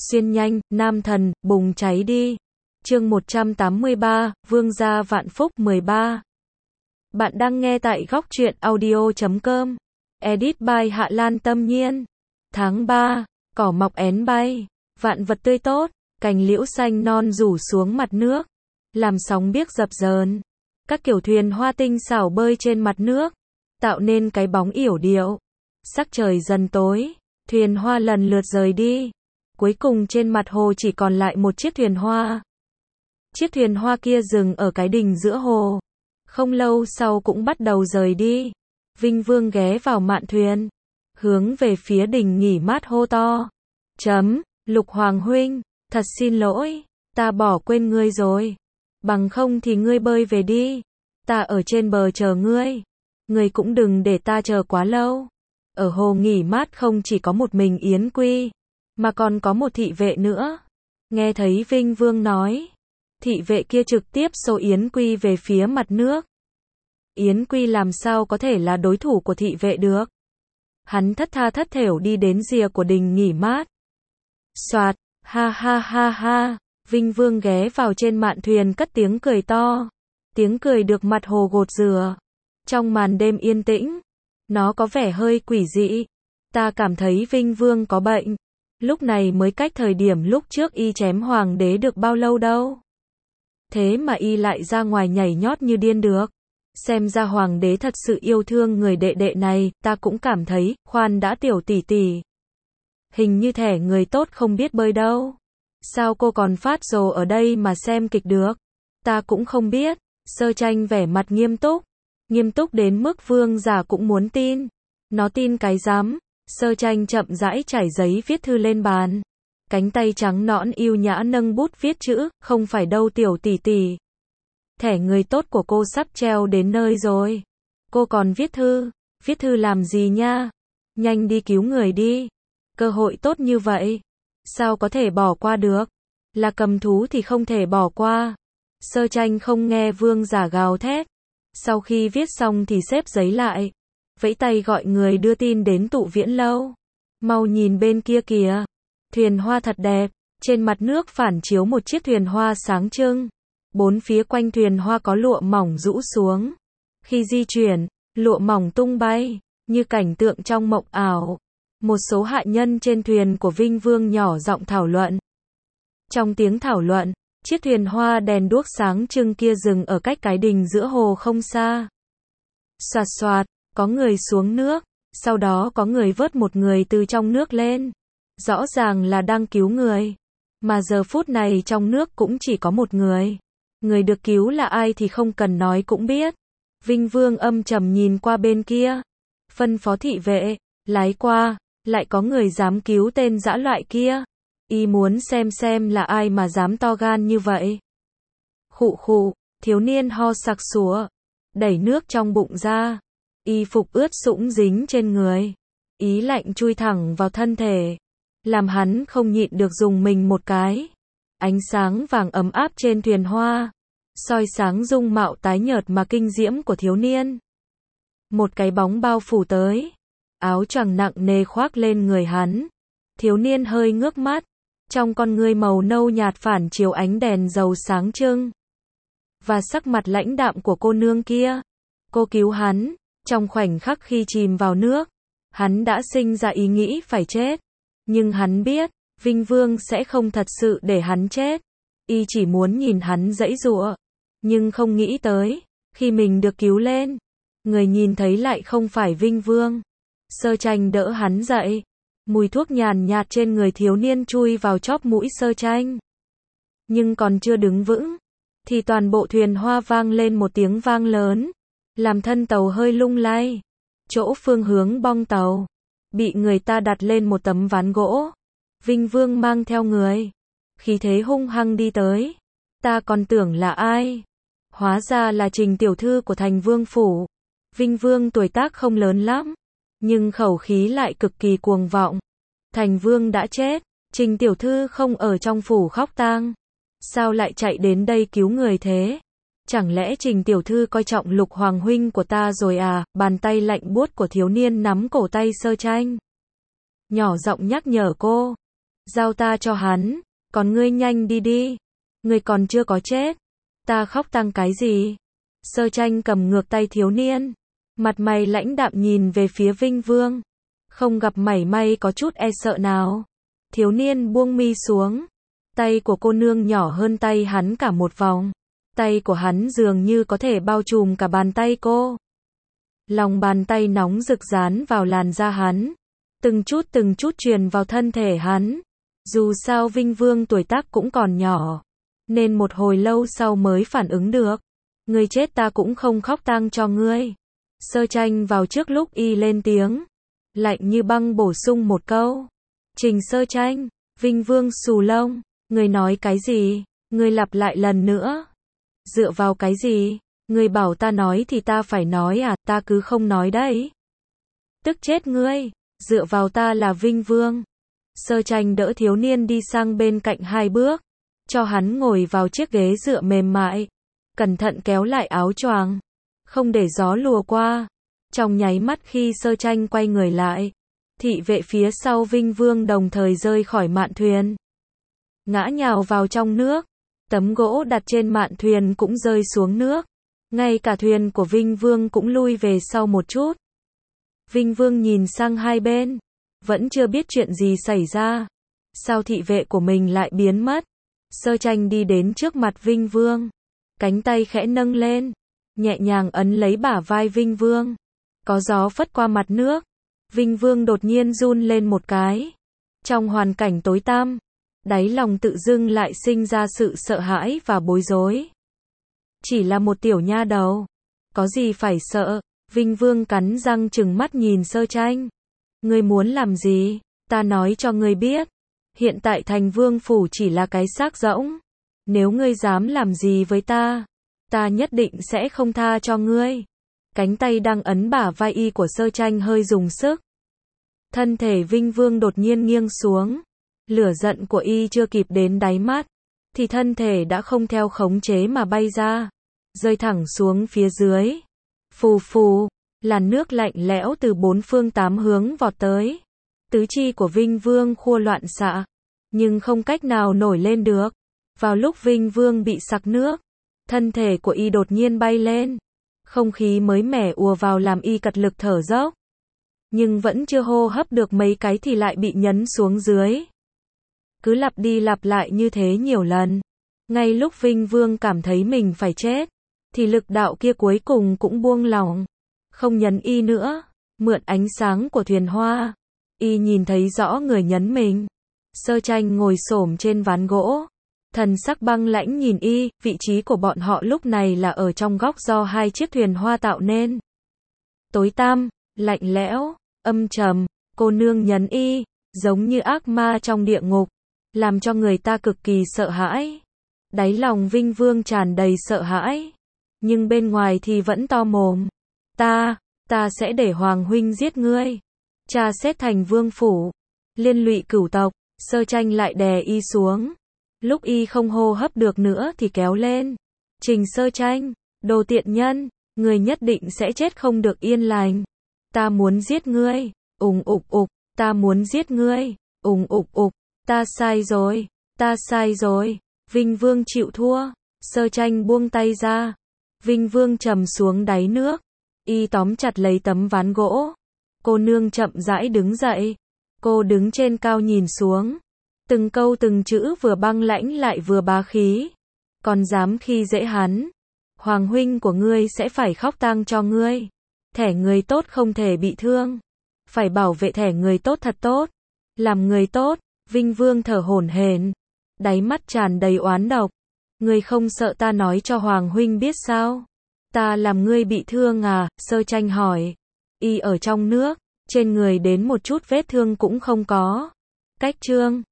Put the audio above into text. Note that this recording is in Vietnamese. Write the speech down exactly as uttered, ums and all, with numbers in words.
Xuyên nhanh, nam thần, bùng cháy đi. Chương một trăm tám mươi ba, Vương gia vạn phúc mười ba. Bạn đang nghe tại góc truyện audio chấm com. Edit by Hạ Lan Tâm Nhiên. Tháng ba, cỏ mọc én bay, vạn vật tươi tốt, cành liễu xanh non rủ xuống mặt nước, làm sóng biếc dập dờn. Các kiểu thuyền hoa tinh xảo bơi trên mặt nước, tạo nên cái bóng yểu điệu. Sắc trời dần tối, thuyền hoa lần lượt rời đi. Cuối cùng trên mặt hồ chỉ còn lại một chiếc thuyền hoa. Chiếc thuyền hoa kia dừng ở cái đình giữa hồ. Không lâu sau cũng bắt đầu rời đi. Vinh Vương ghé vào mạn thuyền, hướng về phía đình nghỉ mát hô to. Chấm, Lục Hoàng huynh, thật xin lỗi, ta bỏ quên ngươi rồi. Bằng không thì ngươi bơi về đi. Ta ở trên bờ chờ ngươi. Ngươi cũng đừng để ta chờ quá lâu. Ở hồ nghỉ mát không chỉ có một mình Yến Quy, mà còn có một thị vệ nữa. Nghe thấy Vinh Vương nói, thị vệ kia trực tiếp xô Yến Quy về phía mặt nước. Yến Quy làm sao có thể là đối thủ của thị vệ được. Hắn thất tha thất thểu đi đến rìa của đình nghỉ mát. Soạt, ha ha ha ha, Vinh Vương ghé vào trên mạn thuyền cất tiếng cười to. Tiếng cười được mặt hồ gột rửa. Trong màn đêm yên tĩnh, nó có vẻ hơi quỷ dị. Ta cảm thấy Vinh Vương có bệnh. Lúc này mới cách thời điểm lúc trước y chém hoàng đế được bao lâu đâu. Thế mà y lại ra ngoài nhảy nhót như điên được. Xem ra hoàng đế thật sự yêu thương người đệ đệ này, ta cũng cảm thấy, khoan đã tiểu tỷ tỷ. Hình như thẻ người tốt không biết bơi đâu. Sao cô còn phát rồ ở đây mà xem kịch được? Ta cũng không biết. Sơ Tranh vẻ mặt nghiêm túc. Nghiêm túc đến mức Vương giả cũng muốn tin. Nó tin cái dám. Sơ Tranh chậm rãi trải giấy viết thư lên bàn. Cánh tay trắng nõn yêu nhã nâng bút viết chữ, không phải đâu tiểu tỷ tỷ. Thẻ người tốt của cô sắp treo đến nơi rồi. Cô còn viết thư, viết thư làm gì nha? Nhanh đi cứu người đi. Cơ hội tốt như vậy, sao có thể bỏ qua được? Là cầm thú thì không thể bỏ qua. Sơ Tranh không nghe Vương giả gào thét. Sau khi viết xong thì xếp giấy lại. Vẫy tay gọi người đưa tin đến Tụ Viễn lâu. Mau nhìn bên kia kìa. Thuyền hoa thật đẹp. Trên mặt nước phản chiếu một chiếc thuyền hoa sáng trưng. Bốn phía quanh thuyền hoa có lụa mỏng rũ xuống. Khi di chuyển, lụa mỏng tung bay, như cảnh tượng trong mộng ảo. Một số hạ nhân trên thuyền của Vinh Vương nhỏ giọng thảo luận. Trong tiếng thảo luận, chiếc thuyền hoa đèn đuốc sáng trưng kia dừng ở cách cái đình giữa hồ không xa. Xoạt xoạt, có người xuống nước, sau đó có người vớt một người từ trong nước lên. Rõ ràng là đang cứu người. Mà giờ phút này trong nước cũng chỉ có một người. Người được cứu là ai thì không cần nói cũng biết. Vinh Vương âm trầm nhìn qua bên kia. Phân phó thị vệ, lái qua, lại có người dám cứu tên dã loại kia. Y muốn xem xem là ai mà dám to gan như vậy. Khụ khụ, thiếu niên ho sặc sủa, đẩy nước trong bụng ra. Y phục ướt sũng dính trên người. Ý lạnh chui thẳng vào thân thể. Làm hắn không nhịn được dùng mình một cái. Ánh sáng vàng ấm áp trên thuyền hoa, soi sáng dung mạo tái nhợt mà kinh diễm của thiếu niên. Một cái bóng bao phủ tới, áo choàng nặng nề khoác lên người hắn. Thiếu niên hơi ngước mắt, trong con ngươi màu nâu nhạt phản chiếu ánh đèn dầu sáng trưng. Và sắc mặt lãnh đạm của cô nương kia. Cô cứu hắn, trong khoảnh khắc khi chìm vào nước, hắn đã sinh ra ý nghĩ phải chết. Nhưng hắn biết, Vinh Vương sẽ không thật sự để hắn chết. Y chỉ muốn nhìn hắn giãy giụa. Nhưng không nghĩ tới, khi mình được cứu lên, người nhìn thấy lại không phải Vinh Vương. Sơ Tranh đỡ hắn dậy. Mùi thuốc nhàn nhạt trên người thiếu niên chui vào chóp mũi Sơ Tranh. Nhưng còn chưa đứng vững, thì toàn bộ thuyền hoa vang lên một tiếng vang lớn, làm thân tàu hơi lung lay. Chỗ phương hướng bong tàu bị người ta đặt lên một tấm ván gỗ. Vinh Vương mang theo người, khí thế hung hăng đi tới. Ta còn tưởng là ai? Hóa ra là Trình tiểu thư của Thành Vương phủ. Vinh Vương tuổi tác không lớn lắm, nhưng khẩu khí lại cực kỳ cuồng vọng. Thành Vương đã chết, Trình tiểu thư không ở trong phủ khóc tang. Sao lại chạy đến đây cứu người thế? Chẳng lẽ Trình tiểu thư coi trọng Lục Hoàng huynh của ta rồi à? Bàn tay lạnh buốt của thiếu niên nắm cổ tay Sơ Tranh, nhỏ giọng nhắc nhở cô. giao ta cho hắn, còn ngươi nhanh đi đi, ngươi còn chưa có chết, ta khóc tăng cái gì? Sơ Tranh cầm ngược tay thiếu niên, mặt mày lãnh đạm nhìn về phía Vinh Vương, không gặp mảy may có chút e sợ nào. Thiếu niên buông mi xuống, tay của cô nương nhỏ hơn tay hắn cả một vòng, tay của hắn dường như có thể bao trùm cả bàn tay cô. Lòng bàn tay nóng rực dán vào làn da hắn, từng chút từng chút truyền vào thân thể hắn. Dù sao Vinh Vương tuổi tác cũng còn nhỏ, nên một hồi lâu sau mới phản ứng được. Ngươi chết ta cũng không khóc tang cho ngươi. Sơ Tranh vào trước lúc y lên tiếng, lạnh như băng bổ sung một câu. Trình Sơ Tranh, Vinh Vương xù lông, ngươi nói cái gì? Ngươi lặp lại lần nữa. Dựa vào cái gì? Ngươi bảo ta nói thì ta phải nói à, ta cứ không nói đấy. Tức chết ngươi, dựa vào ta là Vinh Vương. Sơ Tranh đỡ thiếu niên đi sang bên cạnh hai bước, cho hắn ngồi vào chiếc ghế dựa mềm mại, cẩn thận kéo lại áo choàng, không để gió lùa qua. Trong nháy mắt khi Sơ Tranh quay người lại, thị vệ phía sau Vinh Vương đồng thời rơi khỏi mạn thuyền, ngã nhào vào trong nước, tấm gỗ đặt trên mạn thuyền cũng rơi xuống nước, ngay cả thuyền của Vinh Vương cũng lui về sau một chút. Vinh Vương nhìn sang hai bên, vẫn chưa biết chuyện gì xảy ra, sao thị vệ của mình lại biến mất. Sơ Tranh đi đến trước mặt Vinh Vương, cánh tay khẽ nâng lên, nhẹ nhàng ấn lấy bả vai Vinh Vương. Có gió phất qua mặt nước, Vinh Vương đột nhiên run lên một cái. Trong hoàn cảnh tối tăm, đáy lòng tự dưng lại sinh ra sự sợ hãi và bối rối. Chỉ là một tiểu nha đầu, có gì phải sợ? Vinh Vương cắn răng trừng mắt nhìn Sơ Tranh. Ngươi muốn làm gì? Ta nói cho ngươi biết, hiện tại thành vương phủ chỉ là cái xác rỗng. Nếu ngươi dám làm gì với ta, ta nhất định sẽ không tha cho ngươi. Cánh tay đang ấn bả vai y của Sơ Tranh hơi dùng sức. Thân thể Vinh Vương đột nhiên nghiêng xuống. Lửa giận của y chưa kịp đến đáy mắt, thì thân thể đã không theo khống chế mà bay ra, rơi thẳng xuống phía dưới. Phù phù, làn nước lạnh lẽo từ bốn phương tám hướng vọt tới. Tứ chi của Vinh Vương khua loạn xạ, nhưng không cách nào nổi lên được. Vào lúc Vinh Vương bị sặc nước, thân thể của y đột nhiên bay lên. Không khí mới mẻ ùa vào làm y cật lực thở dốc. Nhưng vẫn chưa hô hấp được mấy cái thì lại bị nhấn xuống dưới. Cứ lặp đi lặp lại như thế nhiều lần. Ngay lúc Vinh Vương cảm thấy mình phải chết, thì lực đạo kia cuối cùng cũng buông lỏng. Không nhấn y nữa. Mượn ánh sáng của thuyền hoa, y nhìn thấy rõ người nhấn mình. Sơ Tranh ngồi xổm trên ván gỗ, thần sắc băng lãnh nhìn y. Vị trí của bọn họ lúc này là ở trong góc do hai chiếc thuyền hoa tạo nên. Tối tăm, lạnh lẽo, âm trầm. Cô nương nhấn y, giống như ác ma trong địa ngục, làm cho người ta cực kỳ sợ hãi. Đáy lòng Vinh Vương tràn đầy sợ hãi, nhưng bên ngoài thì vẫn to mồm. Ta, ta sẽ để Hoàng huynh giết ngươi, tra xét thành vương phủ, liên lụy cửu tộc. Sơ Tranh lại đè y xuống. Lúc y không hô hấp được nữa thì kéo lên. Trình Sơ Tranh, đồ tiện nhân, ngươi nhất định sẽ chết không được yên lành. Ta muốn giết ngươi, ùng ục ục, ta muốn giết ngươi, ùng ục ục, ta sai rồi, ta sai rồi. Vinh Vương chịu thua. Sơ Tranh buông tay ra. Vinh Vương trầm xuống đáy nước. Y tóm chặt lấy tấm ván gỗ. Cô nương chậm rãi đứng dậy. Cô đứng trên cao nhìn xuống. Từng câu từng chữ vừa băng lãnh lại vừa bá khí. Còn dám khi dễ hắn, Hoàng huynh của ngươi sẽ phải khóc tang cho ngươi. Thẻ người tốt không thể bị thương. Phải bảo vệ thẻ người tốt thật tốt. Làm người tốt. Vinh Vương thở hổn hển, đáy mắt tràn đầy oán độc. Ngươi không sợ ta nói cho Hoàng huynh biết sao? Ta làm ngươi bị thương à? Sơ Tranh hỏi. Y ở trong nước, trên người đến một chút vết thương cũng không có. Cách chương